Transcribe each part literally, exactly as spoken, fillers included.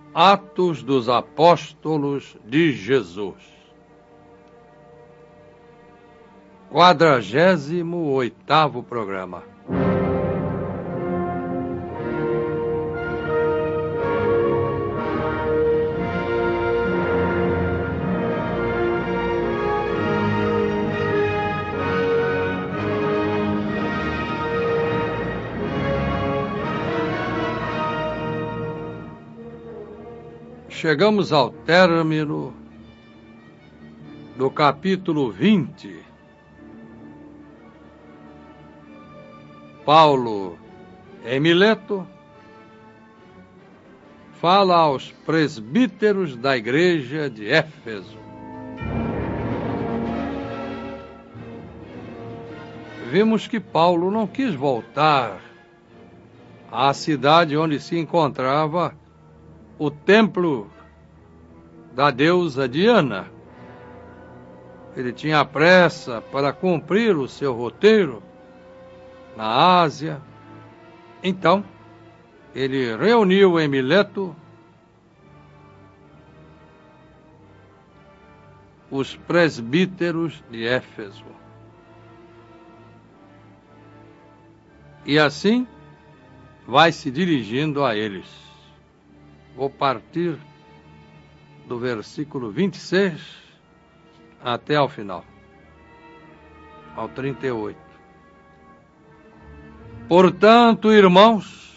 Atos dos Apóstolos de Jesus. Quadragésimo oitavo programa. Chegamos ao término do capítulo vinte. Paulo, em Mileto, fala aos presbíteros da igreja de Éfeso. Vimos que Paulo não quis voltar à cidade onde se encontrava o templo da deusa Diana. Ele tinha pressa para cumprir o seu roteiro na Ásia. Então, ele reuniu em Mileto os presbíteros de Éfeso. E assim vai se dirigindo a eles. Vou partir do versículo vinte e seis até ao final, ao trinta e oito. Portanto, irmãos,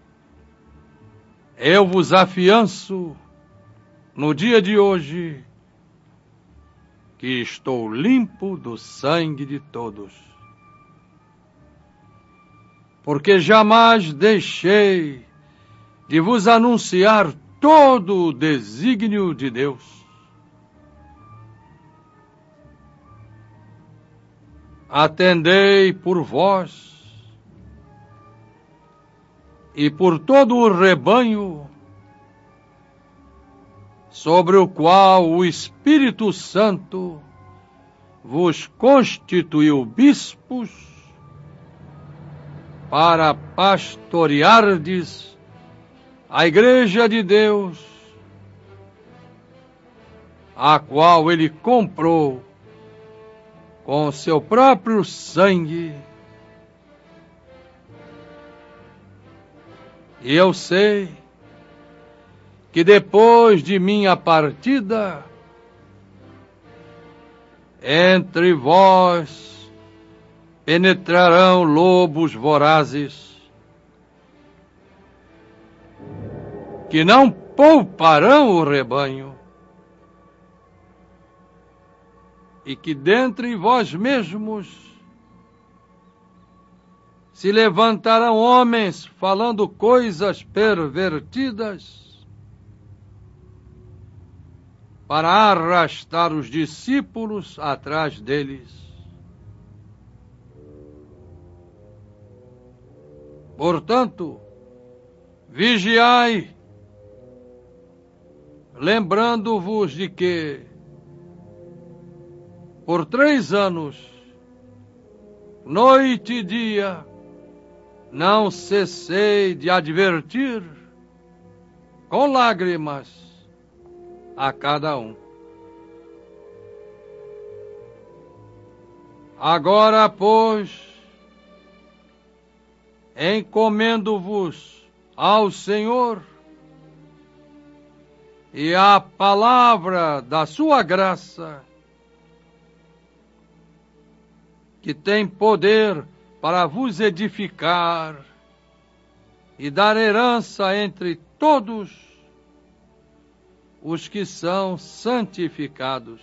eu vos afianço no dia de hoje que estou limpo do sangue de todos, porque jamais deixei de vos anunciar todo o desígnio de Deus. Atendei por vós e por todo o rebanho sobre o qual o Espírito Santo vos constituiu bispos para pastoreardes a igreja de Deus, a qual ele comprou com seu próprio sangue. E eu sei que depois de minha partida, entre vós penetrarão lobos vorazes, que não pouparão o rebanho, e que dentre vós mesmos se levantarão homens falando coisas pervertidas para arrastar os discípulos atrás deles. Portanto, vigiai, lembrando-vos de que, por três anos, noite e dia, não cessei de advertir, com lágrimas, a cada um. Agora, pois, encomendo-vos ao Senhor e à palavra da sua graça, que tem poder para vos edificar e dar herança entre todos os que são santificados.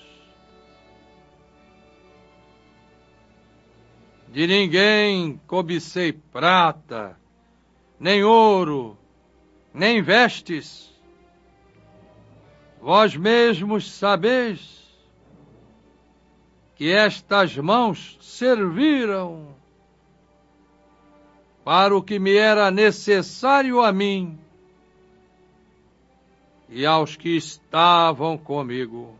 De ninguém cobicei prata, nem ouro, nem vestes. Vós mesmos sabeis que estas mãos serviram para o que me era necessário a mim e aos que estavam comigo.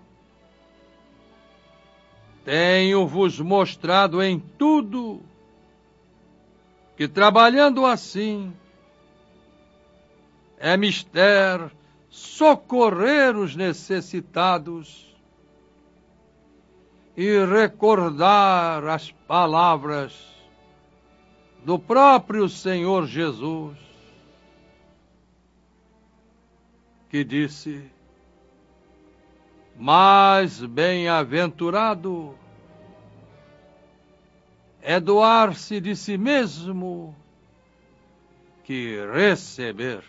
Tenho-vos mostrado em tudo que, trabalhando assim, é mister socorrer os necessitados e recordar as palavras do próprio Senhor Jesus, que disse: mais bem-aventurado é doar-se de si mesmo que receber.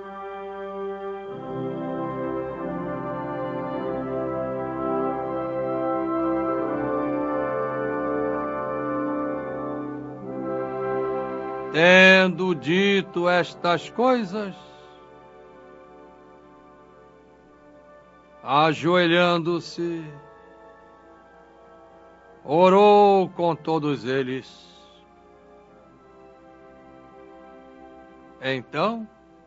Tendo dito estas coisas, ajoelhando-se, orou com todos eles. Então,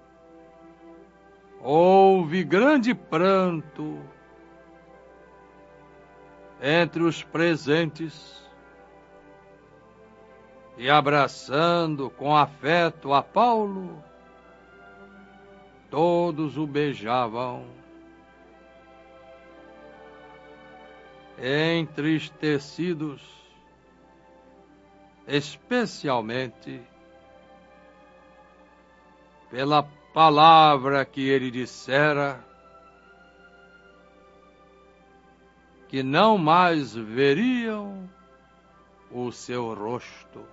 houve grande pranto entre os presentes, e abraçando com afeto a Paulo, todos o beijavam. Entristecidos, especialmente pela palavra que ele dissera, que não mais veriam o seu rosto.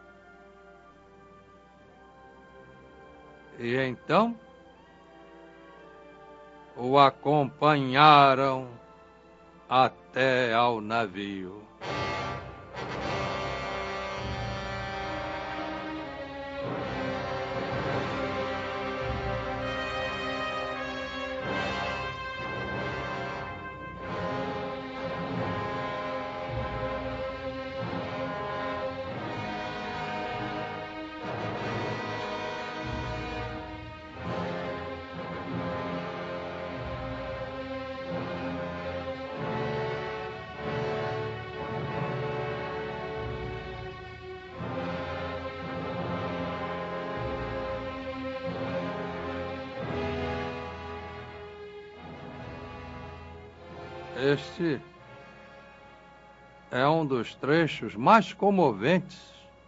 E então o acompanharam até ao navio. Este é um dos trechos mais comoventes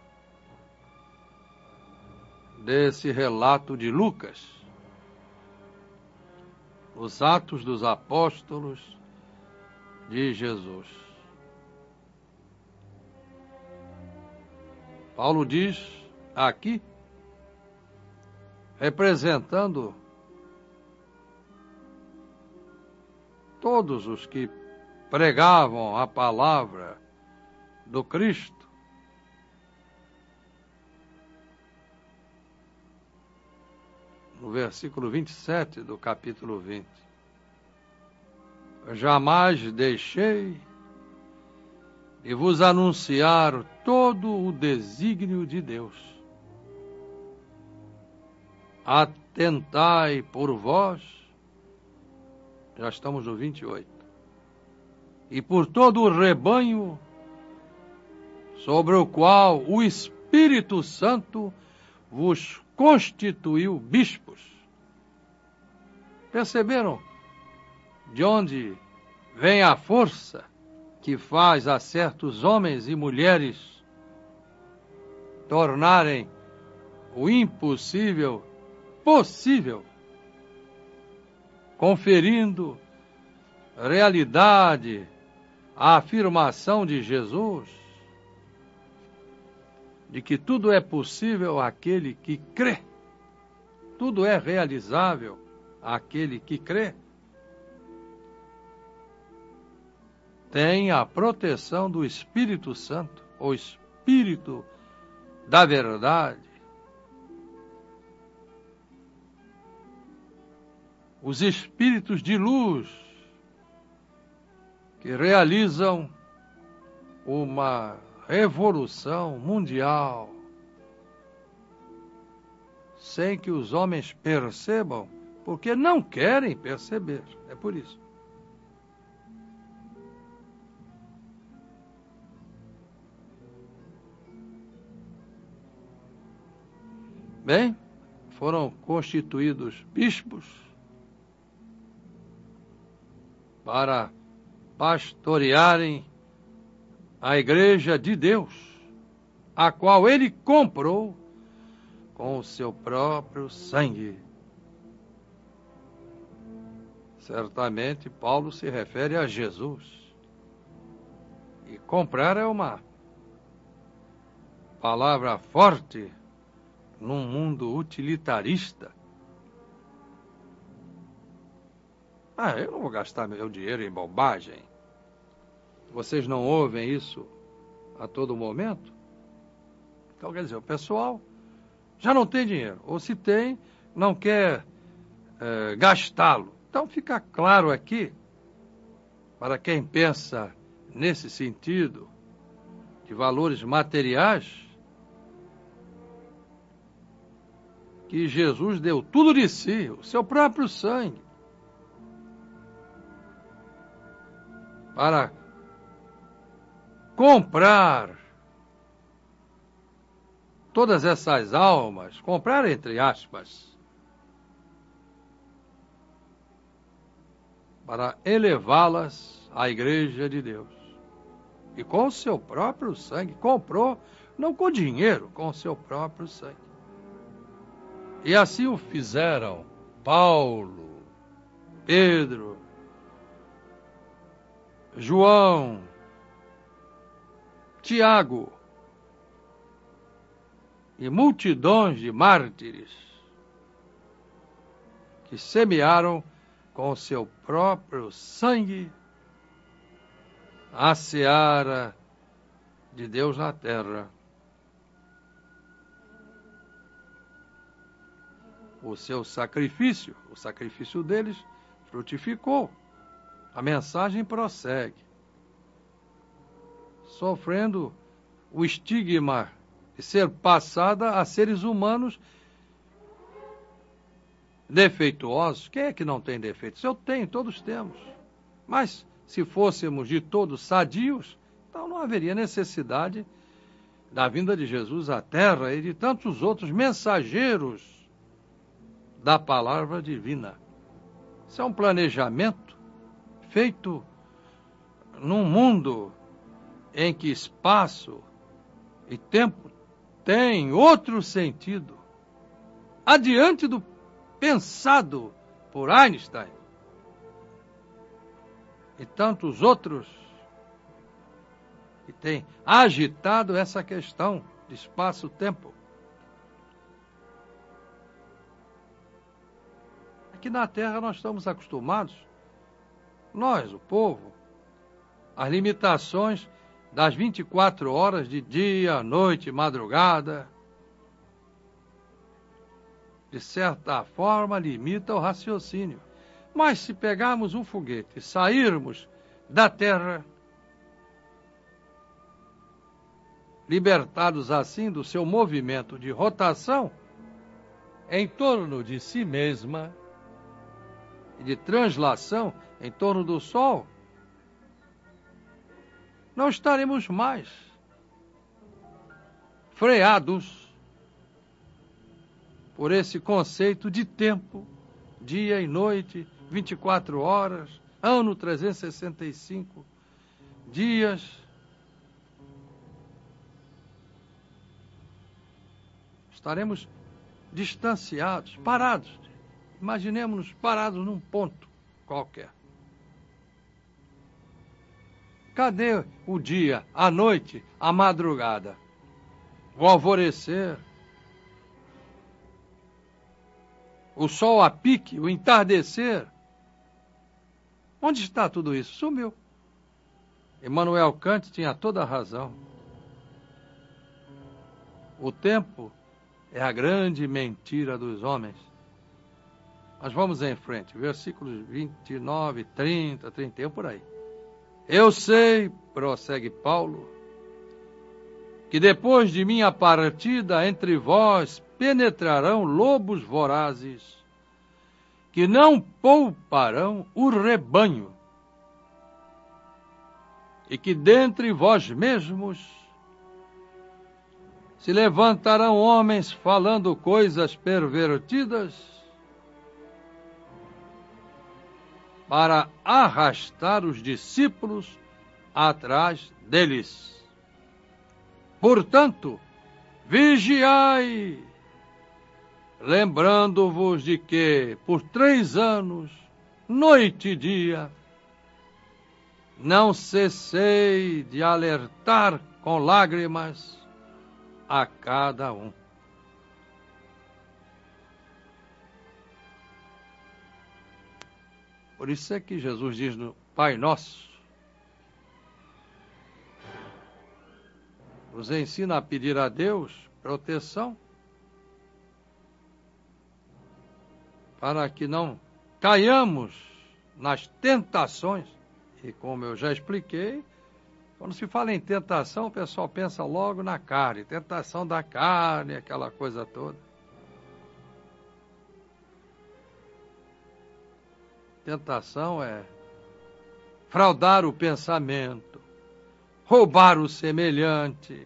desse relato de Lucas, os Atos dos Apóstolos de Jesus. Paulo diz aqui, representando todos os que pregavam a palavra do Cristo, no versículo vinte e sete do capítulo vinte. Jamais deixei de vos anunciar todo o desígnio de Deus. Atentai por vós, já estamos no vinte e oito, e por todo o rebanho sobre o qual o Espírito Santo vos constituiu bispos. Perceberam de onde vem a força que faz a certos homens e mulheres tornarem o impossível possível, conferindo realidade à afirmação de Jesus de que tudo é possível àquele que crê, tudo é realizável àquele que crê. Tem a proteção do Espírito Santo, o Espírito da verdade. Os espíritos de luz que realizam uma revolução mundial sem que os homens percebam, porque não querem perceber. É por isso. Bem, foram constituídos bispos para pastorearem a igreja de Deus, a qual ele comprou com o seu próprio sangue. Certamente Paulo se refere a Jesus. E comprar é uma palavra forte num mundo utilitarista. Ah, eu não vou gastar meu dinheiro em bobagem. Vocês não ouvem isso a todo momento? Então, quer dizer, o pessoal já não tem dinheiro. Ou se tem, não quer é, gastá-lo. Então, fica claro aqui, para quem pensa nesse sentido, de valores materiais, que Jesus deu tudo de si, o seu próprio sangue, para comprar todas essas almas, comprar entre aspas, para elevá-las à igreja de Deus. E com o seu próprio sangue, comprou, não com dinheiro, com o seu próprio sangue. E assim o fizeram Paulo, Pedro, João, Tiago e multidões de mártires que semearam com o seu próprio sangue a seara de Deus na terra. O seu sacrifício, o sacrifício deles, frutificou. A mensagem prossegue, sofrendo o estigma de ser passada a seres humanos defeituosos. Quem é que não tem defeitos? Eu tenho, todos temos. Mas se fôssemos de todos sadios, então não haveria necessidade da vinda de Jesus à terra e de tantos outros mensageiros da palavra divina. Isso é um planejamento feito num mundo em que espaço e tempo têm outro sentido, adiante do pensado por Einstein e tantos outros que têm agitado essa questão de espaço-tempo. Aqui na Terra nós estamos acostumados, nós, o povo, às limitações das vinte e quatro horas de dia, noite, madrugada. De certa forma, limita o raciocínio. Mas se pegarmos um foguete e sairmos da Terra, libertados assim do seu movimento de rotação em torno de si mesma e de translação em torno do Sol, não estaremos mais freados por esse conceito de tempo, dia e noite, vinte e quatro horas, ano trezentos e sessenta e cinco dias. Estaremos distanciados, parados. Imaginemos-nos parados num ponto qualquer. Cadê o dia, a noite, a madrugada, o alvorecer, o sol a pique, o entardecer? Onde está tudo isso? Sumiu. Immanuel Kant tinha toda a razão. O tempo é a grande mentira dos homens. Mas vamos em frente, versículos vinte e nove, trinta, trinta e um, por aí. Eu sei, prossegue Paulo, que depois de minha partida entre vós penetrarão lobos vorazes, que não pouparão o rebanho, e que dentre vós mesmos se levantarão homens falando coisas pervertidas, para arrastar os discípulos atrás deles. Portanto, vigiai, lembrando-vos de que, por três anos, noite e dia, não cessei de alertar com lágrimas a cada um. Por isso é que Jesus diz no Pai Nosso, nos ensina a pedir a Deus proteção para que não caiamos nas tentações. E como eu já expliquei, quando se fala em tentação, o pessoal pensa logo na carne, tentação da carne, aquela coisa toda. Tentação é fraudar o pensamento, roubar o semelhante,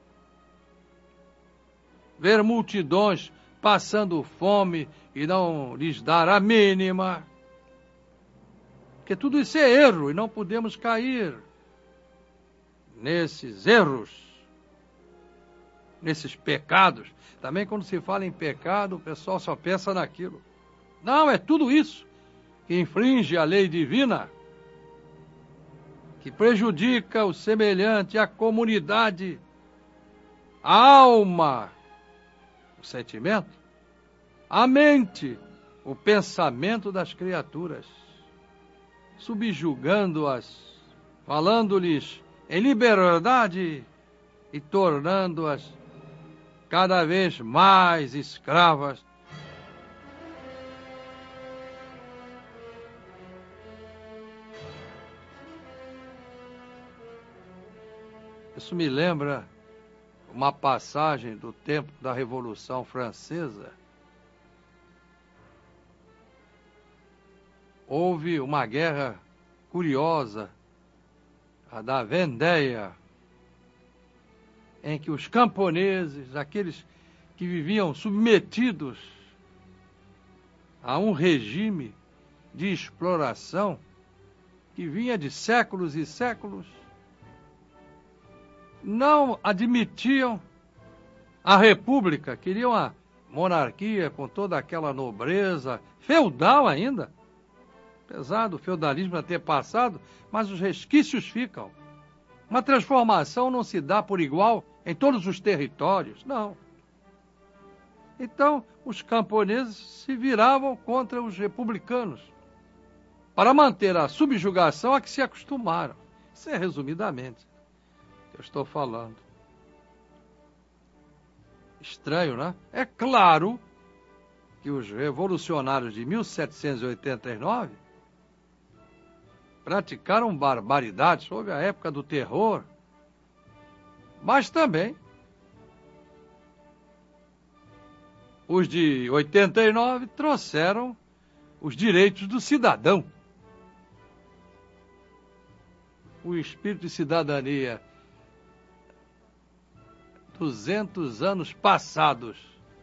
ver multidões passando fome e não lhes dar a mínima. Porque tudo isso é erro e não podemos cair nesses erros, nesses pecados. Também quando se fala em pecado, o pessoal só pensa naquilo. Não, é tudo isso que infringe a lei divina, que prejudica o semelhante, a comunidade, a alma, o sentimento, a mente, o pensamento das criaturas, subjugando-as, falando-lhes em liberdade e tornando-as cada vez mais escravas. Isso me lembra uma passagem do tempo da Revolução Francesa. Houve uma guerra curiosa, a da Vendéia, em que os camponeses, aqueles que viviam submetidos a um regime de exploração que vinha de séculos e séculos, não admitiam a república, queriam a monarquia com toda aquela nobreza, feudal ainda, apesar do feudalismo ter passado, mas os resquícios ficam. Uma transformação não se dá por igual em todos os territórios, não. Então, os camponeses se viravam contra os republicanos para manter a subjugação a que se acostumaram. Isso é resumidamente que eu estou falando. Estranho, né? É claro que os revolucionários de mil setecentos e oitenta e nove praticaram barbaridades sob a época do terror, mas também os de oitenta e nove trouxeram os direitos do cidadão. O espírito de cidadania, duzentos anos passados,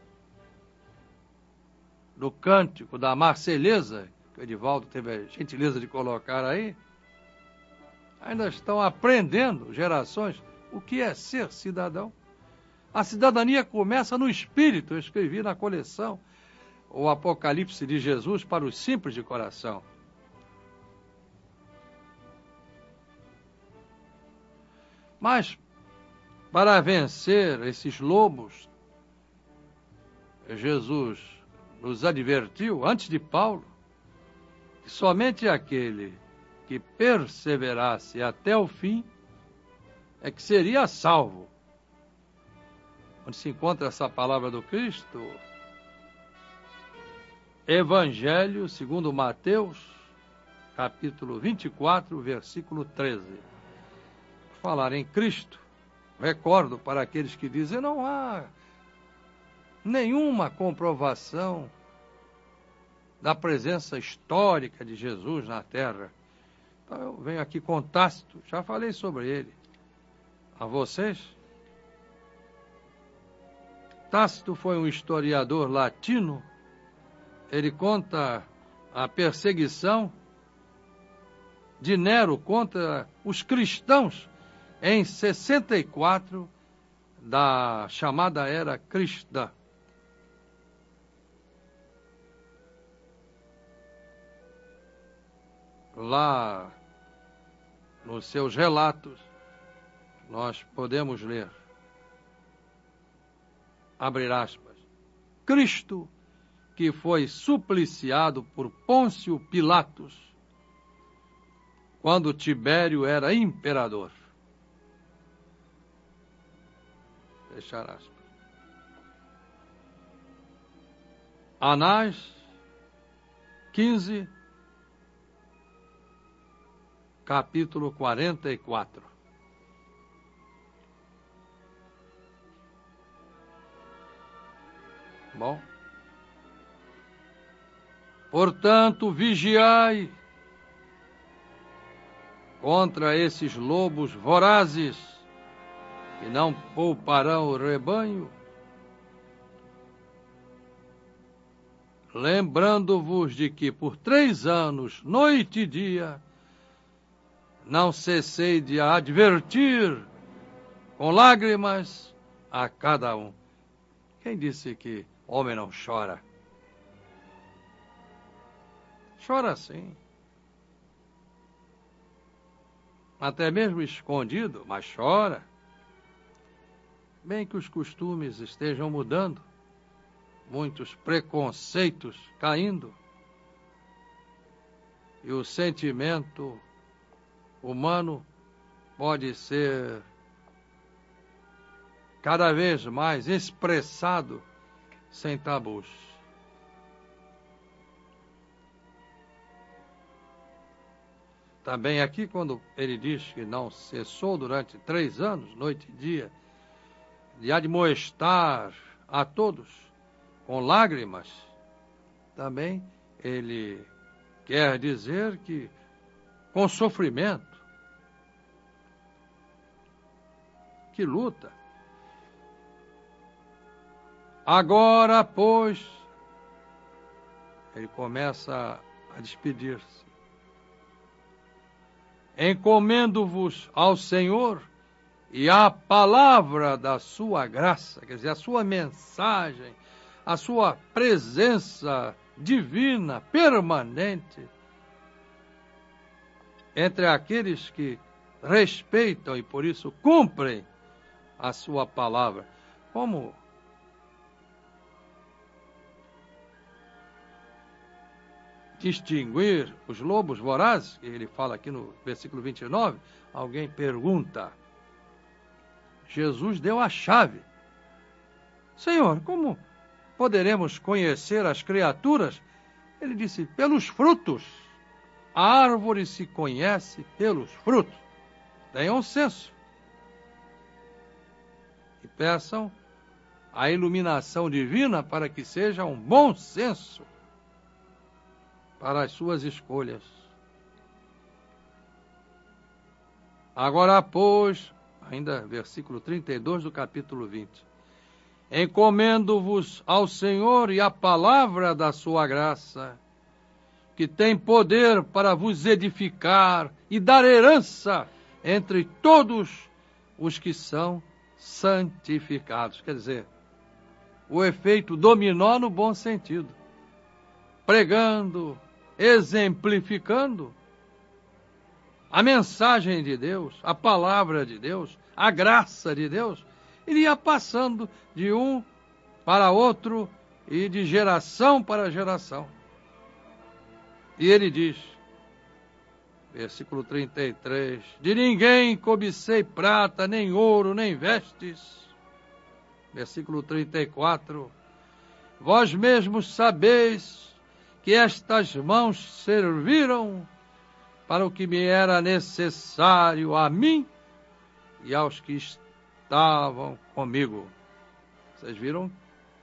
do cântico da Marselhesa, que o Edivaldo teve a gentileza de colocar aí, ainda estão aprendendo, gerações, o que é ser cidadão. A cidadania começa no espírito. Eu escrevi na coleção o Apocalipse de Jesus para os simples de coração. Mas, para vencer esses lobos, Jesus nos advertiu, antes de Paulo, que somente aquele que perseverasse até o fim é que seria salvo. Onde se encontra essa palavra do Cristo? Evangelho segundo Mateus, capítulo vinte e quatro, versículo treze. Por falar em Cristo, recordo para aqueles que dizem, não há nenhuma comprovação da presença histórica de Jesus na Terra. Então eu venho aqui com Tácito, já falei sobre ele a vocês. Tácito foi um historiador latino. Ele conta a perseguição de Nero contra os cristãos em sessenta e quatro, da chamada Era Cristã. Lá, nos seus relatos, nós podemos ler, abre aspas, Cristo, que foi supliciado por Pôncio Pilatos, quando Tibério era imperador. Fechar aspas. Anás quinze, capítulo quarenta e quatro. Bom. Portanto, vigiai contra esses lobos vorazes, que não pouparão o rebanho, lembrando-vos de que por três anos, noite e dia, não cessei de advertir com lágrimas a cada um. Quem disse que homem não chora? Chora sim. Até mesmo escondido, mas chora. Bem que os costumes estejam mudando, muitos preconceitos caindo, e o sentimento humano pode ser cada vez mais expressado sem tabus. Também aqui, quando ele diz que não cessou durante três anos, noite e dia, de admoestar a todos com lágrimas, também ele quer dizer que com sofrimento, que luta. Agora, pois, ele começa a despedir-se. Encomendo-vos ao Senhor e à palavra da sua graça, quer dizer, a sua mensagem, a sua presença divina, permanente, entre aqueles que respeitam e por isso cumprem a sua palavra. Como distinguir os lobos vorazes, que ele fala aqui no versículo vinte e nove, alguém pergunta. Jesus deu a chave. Senhor, como poderemos conhecer as criaturas? Ele disse, pelos frutos. A árvore se conhece pelos frutos. Tenham senso. E peçam a iluminação divina para que seja um bom senso para as suas escolhas. Agora, pois, ainda versículo trinta e dois do capítulo vinte. Encomendo-vos ao Senhor e à palavra da sua graça, que tem poder para vos edificar e dar herança entre todos os que são santificados. Quer dizer, o efeito dominó no bom sentido. Pregando, exemplificando a mensagem de Deus, a palavra de Deus, a graça de Deus, iria passando de um para outro e de geração para geração. E ele diz, versículo trinta e três, de ninguém cobicei prata, nem ouro, nem vestes. Versículo trinta e quatro, vós mesmos sabeis que estas mãos serviram para o que me era necessário a mim e aos que estavam comigo. Vocês viram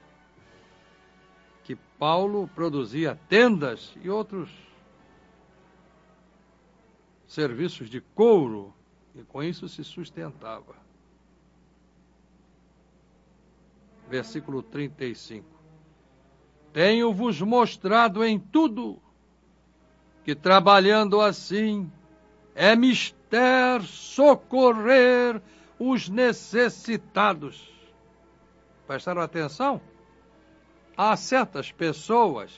que Paulo produzia tendas e outros serviços de couro, e com isso se sustentava. Versículo trinta e cinco. Tenho-vos mostrado em tudo que, trabalhando assim, é mister socorrer os necessitados. Prestaram atenção? Há certas pessoas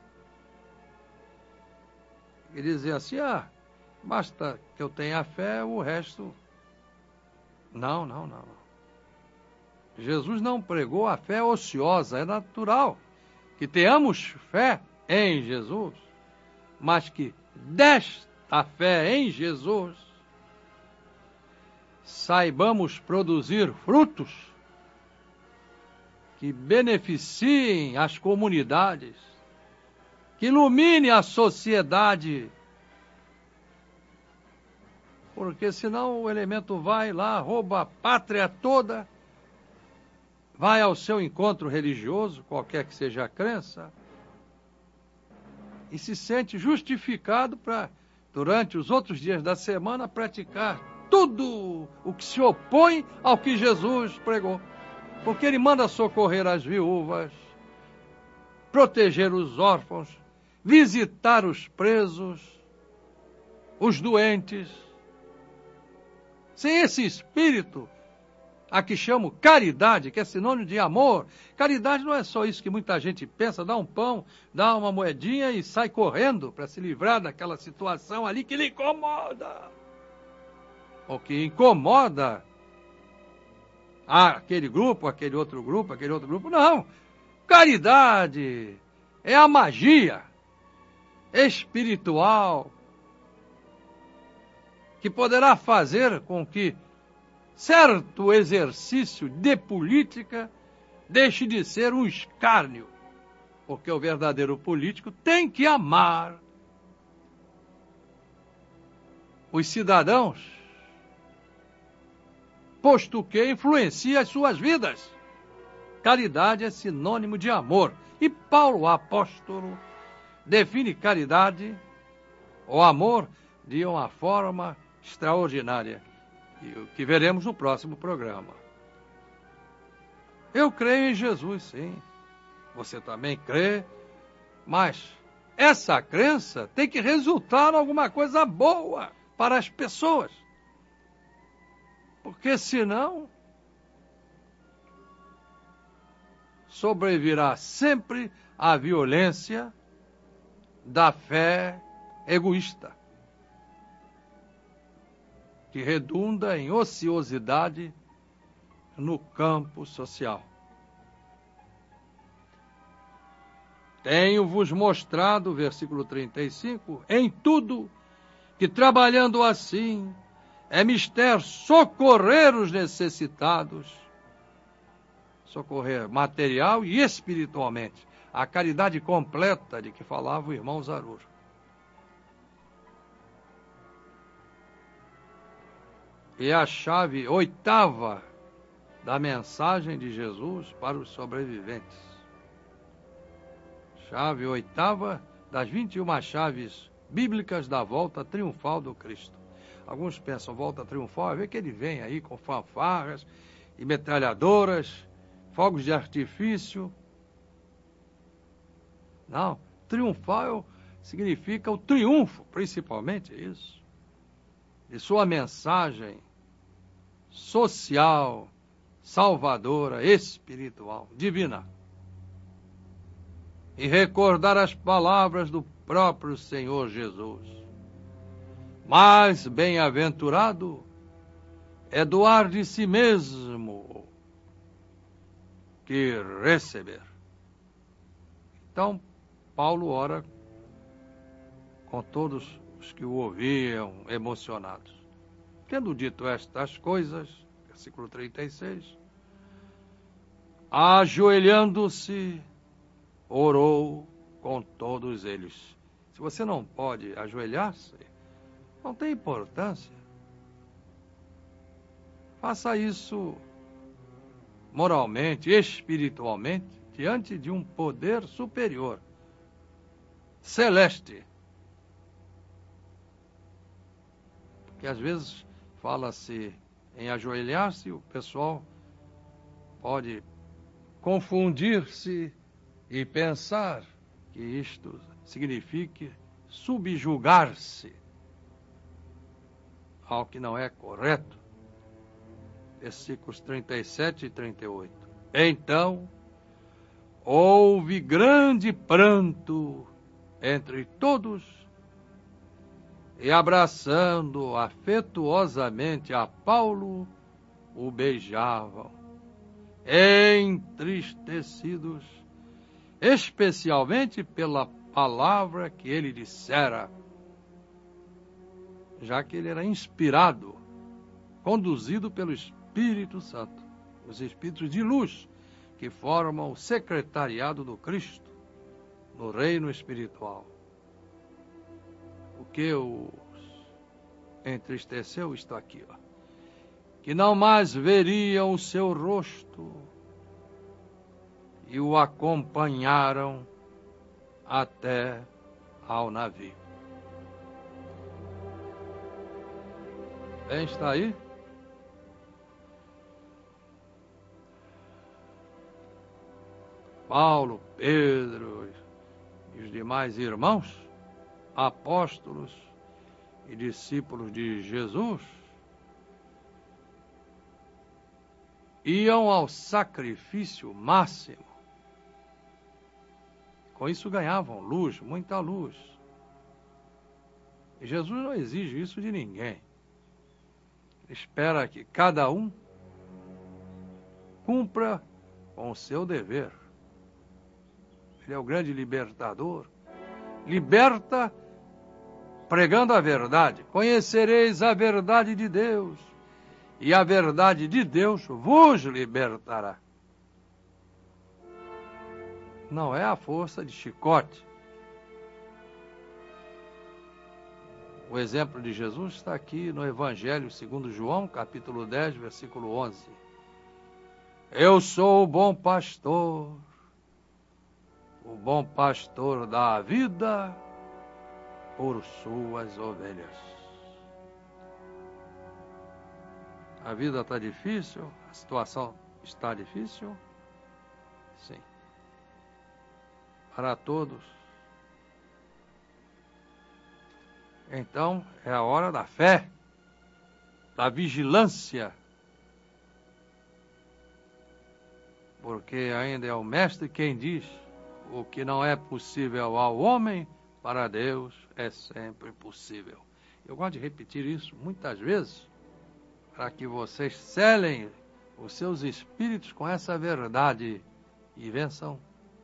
que dizem assim, ah, basta que eu tenha fé, o resto... Não, não, não. Jesus não pregou a fé ociosa, é natural que tenhamos fé em Jesus, mas que desta fé em Jesus saibamos produzir frutos que beneficiem as comunidades, que ilumine a sociedade, porque senão o elemento vai lá, rouba a pátria toda, vai ao seu encontro religioso, qualquer que seja a crença, e se sente justificado para, durante os outros dias da semana, praticar tudo o que se opõe ao que Jesus pregou. Porque ele manda socorrer as viúvas, proteger os órfãos, visitar os presos, os doentes. Sem esse espírito, a que chamo caridade, que é sinônimo de amor. Caridade não é só isso que muita gente pensa, dá um pão, dá uma moedinha e sai correndo para se livrar daquela situação ali que lhe incomoda. Ou que incomoda aquele grupo, aquele outro grupo, aquele outro grupo. Não. Caridade é a magia espiritual que poderá fazer com que certo exercício de política deixe de ser um escárnio, porque o verdadeiro político tem que amar os cidadãos, posto que influencia as suas vidas. Caridade é sinônimo de amor. E Paulo, apóstolo, define caridade, ou amor, de uma forma extraordinária, o que veremos no próximo programa. Eu creio em Jesus, sim. Você também crê, mas essa crença tem que resultar em alguma coisa boa para as pessoas. Porque senão sobrevirá sempre a violência da fé egoísta, que redunda em ociosidade no campo social. Tenho-vos mostrado, versículo trinta e cinco, em tudo, que trabalhando assim, é mister socorrer os necessitados, socorrer material e espiritualmente, a caridade completa de que falava o irmão Zaruro. E a chave oitava da mensagem de Jesus para os sobreviventes. Chave oitava das vinte e uma chaves bíblicas da volta triunfal do Cristo. Alguns pensam volta triunfal, vê que ele vem aí com fanfarras e metralhadoras, fogos de artifício. Não, triunfal significa o triunfo, principalmente isso, de sua mensagem social, salvadora, espiritual, divina. E recordar as palavras do próprio Senhor Jesus. Mais bem-aventurado é doar de si mesmo que receber. Então, Paulo ora com todos os que o ouviam emocionados. Tendo dito estas coisas, versículo trinta e seis, ajoelhando-se, orou com todos eles. Se você não pode ajoelhar-se, não tem importância. Faça isso moralmente, espiritualmente, diante de um poder superior, celeste. Porque às vezes fala-se em ajoelhar-se, o pessoal pode confundir-se e pensar que isto signifique subjugar-se. ao que não é correto. Versículos trinta e sete e trinta e oito. Então houve grande pranto entre todos, e abraçando afetuosamente a Paulo, o beijavam, entristecidos, especialmente pela palavra que ele dissera, já que ele era inspirado, conduzido pelo Espírito Santo, os espíritos de luz que formam o secretariado do Cristo no reino espiritual. O que os entristeceu está aqui, ó. Que não mais veriam o seu rosto, e o acompanharam até ao navio. Bem, está aí? Paulo, Pedro e os demais irmãos, apóstolos e discípulos de Jesus, iam ao sacrifício máximo. Com isso ganhavam luz, muita luz. E Jesus não exige isso de ninguém. Ele espera que cada um cumpra com o seu dever. Ele é o grande libertador. Liberta pregando a verdade. Conhecereis a verdade de Deus, e a verdade de Deus vos libertará. Não é a força de chicote. O exemplo de Jesus está aqui no Evangelho segundo João, capítulo dez, versículo onze. Eu sou o bom pastor. O bom pastor dá a vida por suas ovelhas. A vida está difícil? A situação está difícil? Sim. Para todos. Então, é a hora da fé, da vigilância. Porque ainda é o Mestre quem diz: o que não é possível ao homem, para Deus é sempre possível. Eu gosto de repetir isso muitas vezes, para que vocês selem os seus espíritos com essa verdade e vençam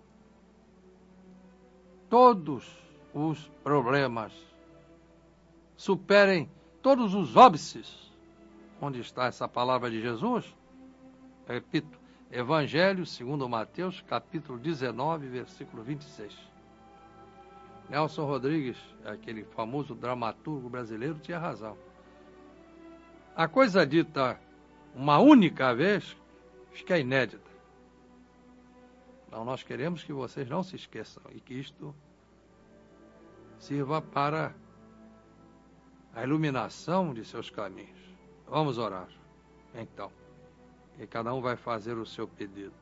todos os problemas. Superem todos os óbices. Onde está essa palavra de Jesus? Eu repito, Evangelho segundo Mateus, capítulo dezenove, versículo vinte e seis. Nelson Rodrigues, aquele famoso dramaturgo brasileiro, tinha razão. A coisa dita uma única vez fica inédita. Então, nós queremos que vocês não se esqueçam e que isto sirva para a iluminação de seus caminhos. Vamos orar, então. E cada um vai fazer o seu pedido.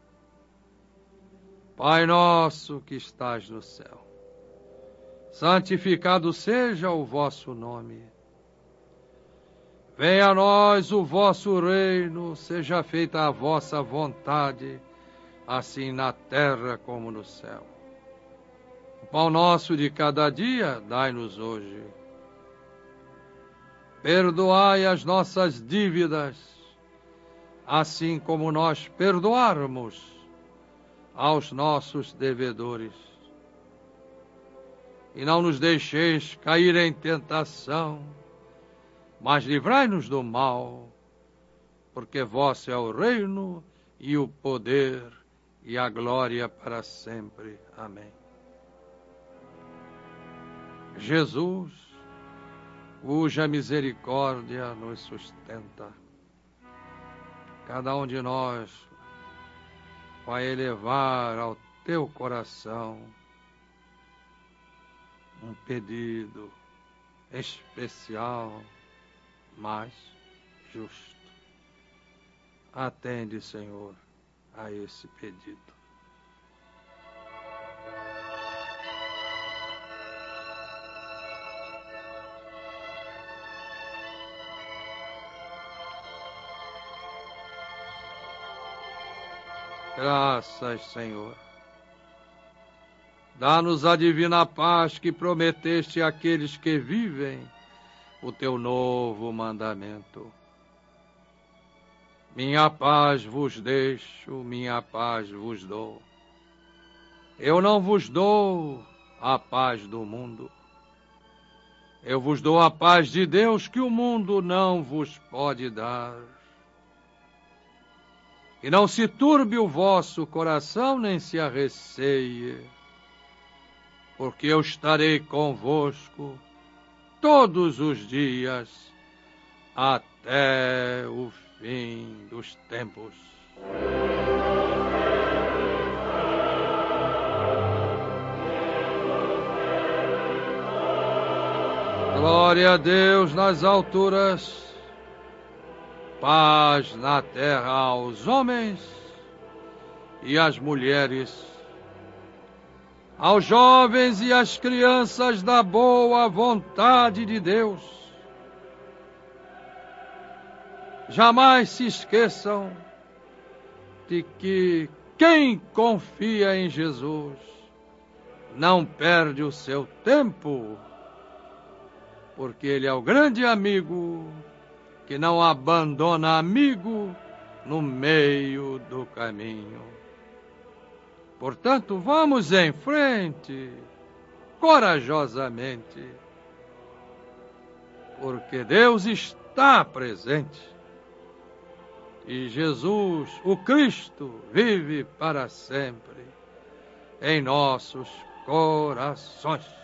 Pai nosso que estás no céu, santificado seja o vosso nome. Venha a nós o vosso reino, seja feita a vossa vontade, assim na terra como no céu. O pão nosso de cada dia, dai-nos hoje. Perdoai as nossas dívidas, assim como nós perdoarmos aos nossos devedores. E não nos deixeis cair em tentação, mas livrai-nos do mal, porque vosso é o reino e o poder e a glória para sempre. Amém. Jesus, cuja misericórdia nos sustenta, cada um de nós vai elevar ao teu coração um pedido especial, mas justo. Atende, Senhor, a esse pedido. Graças, Senhor. Dá-nos a divina paz que prometeste àqueles que vivem o teu novo mandamento. Minha paz vos deixo, minha paz vos dou. Eu não vos dou a paz do mundo. Eu vos dou a paz de Deus que o mundo não vos pode dar. E não se turbe o vosso coração, nem se arreceie, porque eu estarei convosco todos os dias até o fim dos tempos. Glória a Deus nas alturas, paz na terra aos homens e às mulheres, aos jovens e às crianças da boa vontade de Deus. Jamais se esqueçam de que quem confia em Jesus não perde o seu tempo, porque Ele é o grande amigo que não abandona amigo no meio do caminho. Portanto, vamos em frente, corajosamente, porque Deus está presente e Jesus, o Cristo, vive para sempre em nossos corações.